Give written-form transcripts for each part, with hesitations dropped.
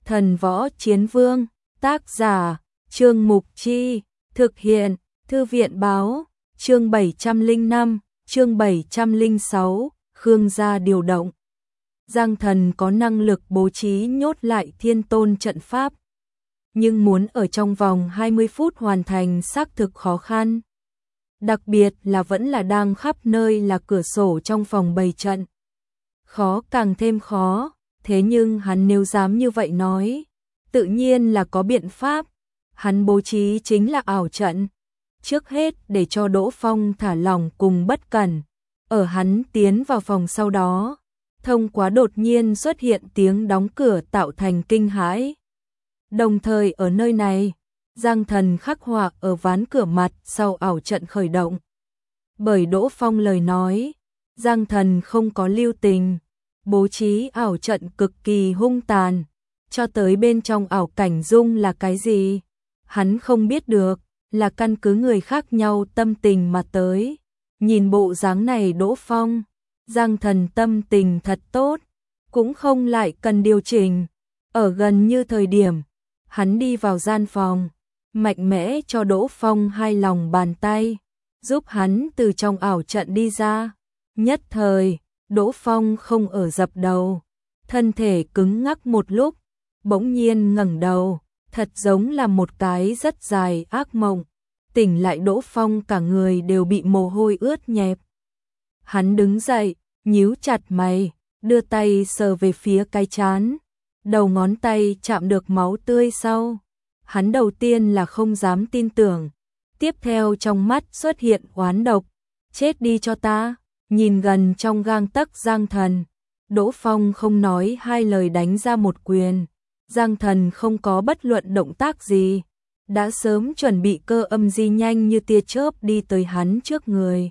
Thần Võ Chiến Vương, tác giả, Trương Mục Chi, thực hiện, Thư viện Báo, chương 705, chương 706, Khương gia điều động. Giang Thần có năng lực bố trí nhốt lại Thiên Tôn trận pháp, nhưng muốn ở trong vòng 20 phút hoàn thành xác thực khó khăn. Đặc biệt là vẫn là đang khắp nơi là cửa sổ trong phòng bày trận. Khó càng thêm khó, thế nhưng hắn nếu dám như vậy nói, tự nhiên là có biện pháp. Hắn bố trí chính là ảo trận, trước hết để cho Đỗ Phong thả lỏng cùng bất cẩn. Ở hắn tiến vào phòng sau đó, thông qua đột nhiên xuất hiện tiếng đóng cửa tạo thành kinh hãi. Đồng thời ở nơi này, Giang Thần khắc họa ở ván cửa mặt sau ảo trận khởi động. Bởi Đỗ Phong lời nói, Giang Thần không có lưu tình, bố trí ảo trận cực kỳ hung tàn, cho tới bên trong ảo cảnh dung là cái gì, hắn không biết được, là căn cứ người khác nhau tâm tình mà tới. Nhìn bộ dáng này Đỗ Phong, Giang Thần tâm tình thật tốt, cũng không lại cần điều chỉnh. Ở gần như thời điểm, hắn đi vào gian phòng, mạnh mẽ cho Đỗ Phong hai lòng bàn tay, giúp hắn từ trong ảo trận đi ra. Nhất thời, Đỗ Phong không ở dập đầu, thân thể cứng ngắc một lúc, bỗng nhiên ngẩng đầu, thật giống là một cái rất dài ác mộng. Tỉnh lại Đỗ Phong cả người đều bị mồ hôi ướt nhẹp. Hắn đứng dậy, nhíu chặt mày, đưa tay sờ về phía cái trán, đầu ngón tay chạm được máu tươi sau. Hắn đầu tiên là không dám tin tưởng, tiếp theo trong mắt xuất hiện oán độc, chết đi cho ta. Nhìn gần trong gang tấc Giang Thần, Đỗ Phong không nói hai lời đánh ra một quyền. Giang Thần không có bất luận động tác gì, đã sớm chuẩn bị cơ âm di nhanh như tia chớp đi tới hắn trước người.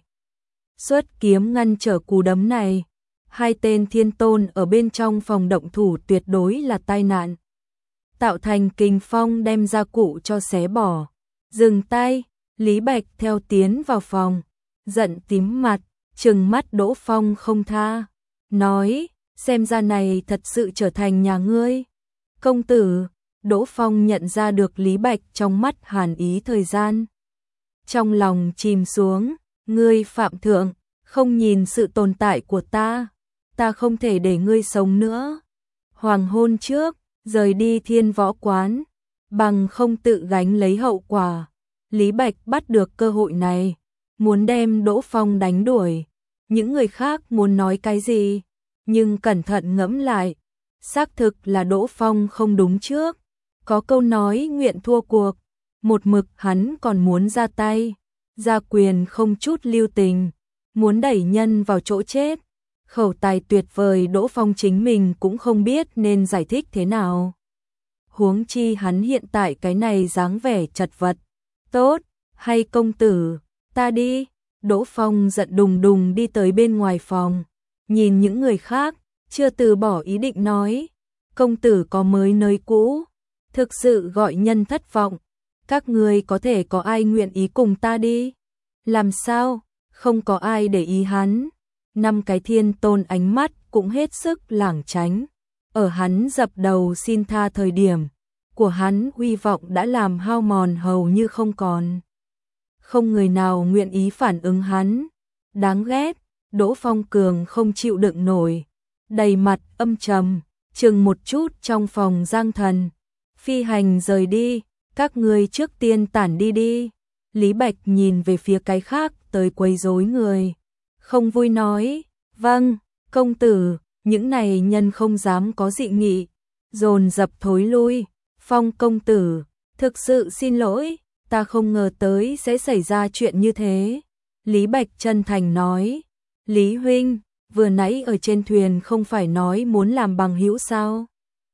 Xuất kiếm ngăn trở cú đấm này, hai tên thiên tôn ở bên trong phòng động thủ tuyệt đối là tai nạn. Tạo thành kình phong đem gia cụ cho xé bỏ. Dừng tay, Lý Bạch theo tiến vào phòng, giận tím mặt, trừng mắt Đỗ Phong không tha, nói, xem ra này thật sự trở thành nhà ngươi. Công tử, Đỗ Phong nhận ra được Lý Bạch trong mắt hàn ý thời gian. Trong lòng chìm xuống, ngươi phạm thượng, không nhìn sự tồn tại của ta không thể để ngươi sống nữa. Hoàng hôn trước, rời đi Thiên Võ quán, bằng không tự gánh lấy hậu quả. Lý Bạch bắt được cơ hội này, muốn đem Đỗ Phong đánh đuổi. Những người khác muốn nói cái gì, nhưng cẩn thận ngẫm lại, xác thực là Đỗ Phong không đúng trước. Có câu nói nguyện thua cuộc, một mực hắn còn muốn ra tay, ra quyền không chút lưu tình, muốn đẩy nhân vào chỗ chết. Khẩu tài tuyệt vời Đỗ Phong chính mình cũng không biết nên giải thích thế nào. Huống chi hắn hiện tại cái này dáng vẻ chật vật. Tốt, hay công tử, ta đi. Đỗ Phong giận đùng đùng đi tới bên ngoài phòng, nhìn những người khác, chưa từ bỏ ý định nói, công tử có mới nơi cũ, thực sự gọi nhân thất vọng, các người có thể có ai nguyện ý cùng ta đi? Làm sao? Không có ai để ý hắn. 5 cái thiên tôn ánh mắt cũng hết sức lảng tránh. Ở hắn dập đầu xin tha thời điểm của hắn, hy vọng đã làm hao mòn hầu như không còn. Không người nào nguyện ý phản ứng hắn. Đáng ghét, Đỗ Phong cường không chịu đựng nổi, đầy mặt âm trầm, chừng một chút trong phòng Giang Thần. Phi hành rời đi, các ngươi trước tiên tản đi đi. Lý Bạch nhìn về phía cái khác tới quấy rối người, không vui nói, vâng, công tử. Những này nhân không dám có dị nghị, dồn dập thối lui. Phong công tử, thực sự xin lỗi, ta không ngờ tới sẽ xảy ra chuyện như thế. Lý Bạch chân thành nói, Lý huynh, vừa nãy ở trên thuyền không phải nói muốn làm bằng hữu sao?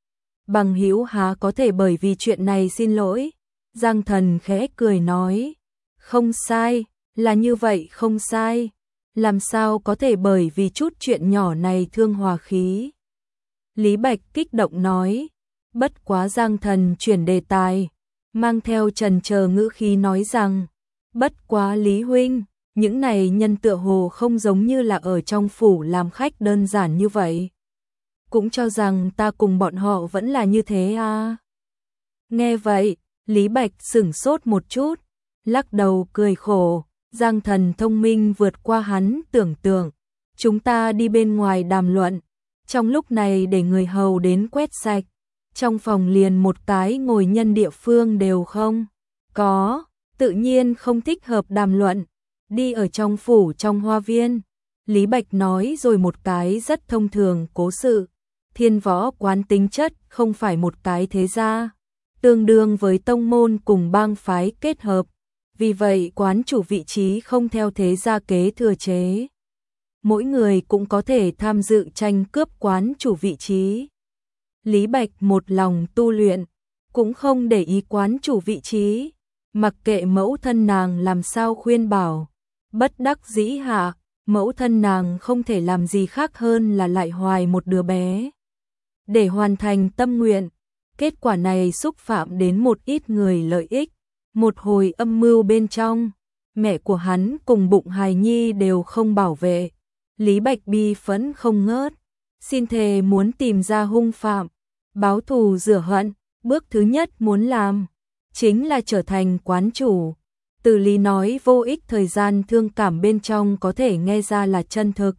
Bằng hữu há có thể bởi vì chuyện này xin lỗi? Giang Thần khẽ cười nói, không sai, là như vậy không sai. Làm sao có thể bởi vì chút chuyện nhỏ này thương hòa khí? Lý Bạch kích động nói, bất quá. Giang Thần chuyển đề tài, mang theo trần chờ ngữ khí nói rằng, bất quá Lý huynh, những này nhân tựa hồ không giống như là ở trong phủ làm khách đơn giản như vậy. cũng cho rằng ta cùng bọn họ vẫn là như thế à. Nghe vậy, Lý Bạch sửng sốt một chút, lắc đầu cười khổ, Giang Thần thông minh vượt qua hắn tưởng tượng. Chúng ta đi bên ngoài đàm luận, trong lúc này để người hầu đến quét sạch, trong phòng liền một cái ngồi nhân địa phương đều không có, tự nhiên không thích hợp đàm luận, đi ở trong phủ trong hoa viên. Lý Bạch nói rồi một cái rất thông thường cố sự, Thiên Võ quán tính chất không phải một cái thế gia, tương đương với tông môn cùng bang phái kết hợp, vì vậy quán chủ vị trí không theo thế gia kế thừa chế. Mỗi người cũng có thể tham dự tranh cướp quán chủ vị trí. Lý Bạch một lòng tu luyện, cũng không để ý quán chủ vị trí, mặc kệ mẫu thân nàng làm sao khuyên bảo. Bất đắc dĩ hạ, mẫu thân nàng không thể làm gì khác hơn là lại hoài một đứa bé. Để hoàn thành tâm nguyện, kết quả này xúc phạm đến một ít người lợi ích. Một hồi âm mưu bên trong, mẹ của hắn cùng bụng hài nhi đều không bảo vệ. Lý Bạch bi phẫn không ngớt, xin thề muốn tìm ra hung phạm, báo thù rửa hận. Bước thứ nhất muốn làm chính là trở thành quán chủ. Từ Lý nói vô ích, thời gian thương cảm bên trong có thể nghe ra là chân thực.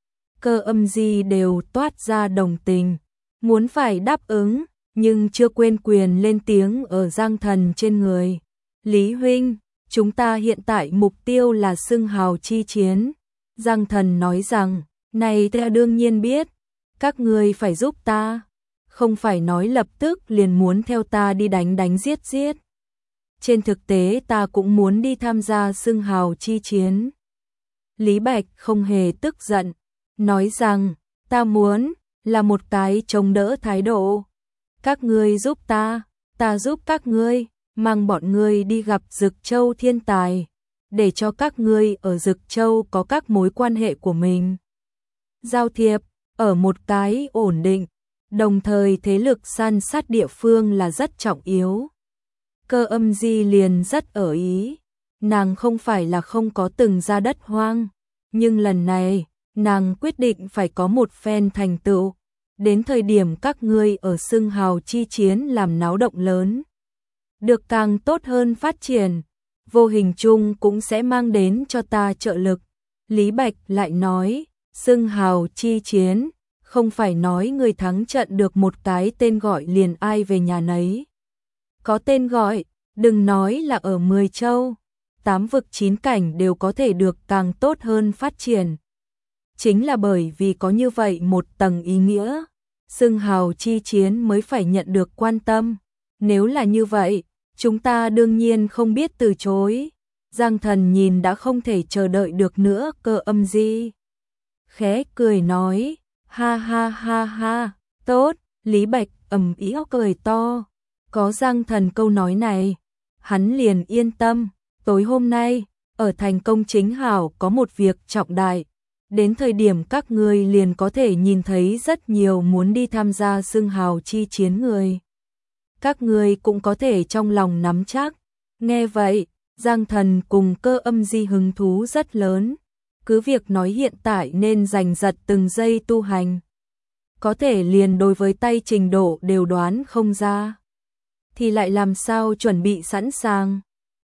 Cơ Âm Di đều toát ra đồng tình, muốn phải đáp ứng, nhưng chưa quên quyền lên tiếng ở Giang Thần trên người. Lý huynh, chúng ta hiện tại mục tiêu là xưng hào chi chiến. Giang Thần nói rằng, này ta đương nhiên biết, các người phải giúp ta, không phải nói lập tức liền muốn theo ta đi đánh đánh giết giết. Trên thực tế ta cũng muốn đi tham gia xưng hào chi chiến. Lý Bạch không hề tức giận, nói rằng, ta muốn là một cái chống đỡ thái độ. Các ngươi giúp ta giúp các ngươi, mang bọn ngươi đi gặp Dực Châu thiên tài, để cho các ngươi ở Dực Châu có các mối quan hệ của mình. Giao thiệp, ở một cái ổn định, đồng thời thế lực san sát địa phương là rất trọng yếu. Cơ Âm Di liền rất ở ý, nàng không phải là không có từng ra đất hoang, nhưng lần này, nàng quyết định phải có một phen thành tựu. Đến thời điểm các ngươi ở xưng hào chi chiến làm náo động lớn, được càng tốt hơn phát triển, vô hình chung cũng sẽ mang đến cho ta trợ lực. Lý Bạch lại nói, xưng hào chi chiến, không phải nói người thắng trận được một cái tên gọi liền ai về nhà nấy. Có tên gọi, đừng nói là ở 10 châu, 8 vực 9 cảnh đều có thể được càng tốt hơn phát triển. Chính là bởi vì có như vậy một tầng ý nghĩa, xưng hào chi chiến mới phải nhận được quan tâm. Nếu là như vậy, chúng ta đương nhiên không biết từ chối. Giang Thần nhìn đã không thể chờ đợi được nữa Cơ Âm Di. Khẽ cười nói, ha ha ha ha, tốt. Lý Bạch ầm ĩ cười to. Có Giang Thần câu nói này, hắn liền yên tâm. Tối hôm nay, ở thành công chính hảo có một việc trọng đại. Đến thời điểm các ngươi liền có thể nhìn thấy rất nhiều muốn đi tham gia xưng hào chi chiến người. Các ngươi cũng có thể trong lòng nắm chắc. Nghe vậy, Giang Thần cùng Cơ Âm Di hứng thú rất lớn. Cứ việc nói hiện tại nên giành giật từng giây tu hành, có thể liền đối với tay trình độ đều đoán không ra, thì lại làm sao chuẩn bị sẵn sàng.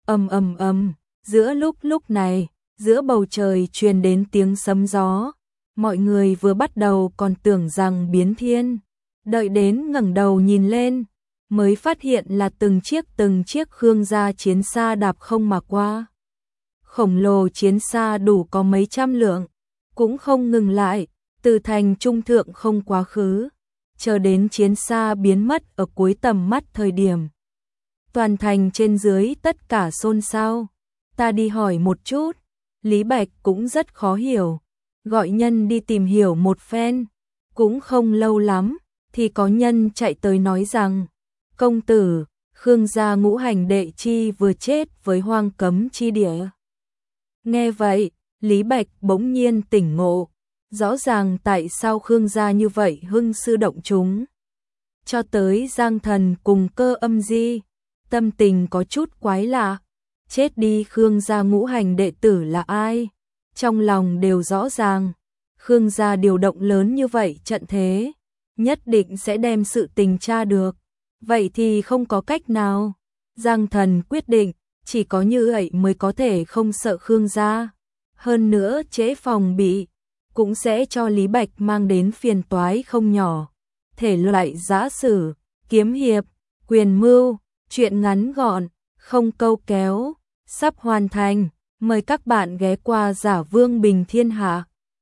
Giữa lúc này, giữa bầu trời truyền đến tiếng sấm gió. Mọi người vừa bắt đầu còn tưởng rằng biến thiên, đợi đến ngẩng đầu nhìn lên, mới phát hiện là từng chiếc Khương gia chiến xa đạp không mà qua. Khổng lồ chiến xa đủ có mấy trăm lượng, cũng không ngừng lại, từ thành trung thượng không quá khứ, chờ đến chiến xa biến mất ở cuối tầm mắt thời điểm. Toàn thành trên dưới tất cả xôn xao. Ta đi hỏi một chút. Lý Bạch cũng rất khó hiểu, gọi nhân đi tìm hiểu một phen. Cũng không lâu lắm, thì có nhân chạy tới nói rằng, công tử, Khương gia ngũ hành đệ chi vừa chết với hoang cấm chi địa. Nghe vậy, Lý Bạch bỗng nhiên tỉnh ngộ, rõ ràng tại sao Khương gia như vậy hưng sư động chúng. Cho tới Giang Thần cùng Cơ Âm Di, tâm tình có chút quái lạ. Chết đi Khương gia ngũ hành đệ tử là ai? Trong lòng đều rõ ràng, Khương gia điều động lớn như vậy trận thế, nhất định sẽ đem sự tình tra được. Vậy thì không có cách nào. Giang Thần quyết định, chỉ có như vậy mới có thể không sợ Khương gia. Hơn nữa trễ phòng bị, cũng sẽ cho Lý Bạch mang đến phiền toái không nhỏ. Thể loại giã sử, kiếm hiệp, quyền mưu, truyện ngắn gọn, không câu kéo, sắp hoàn thành. Mời các bạn ghé qua Giả Vương Bình Thiên Hạ.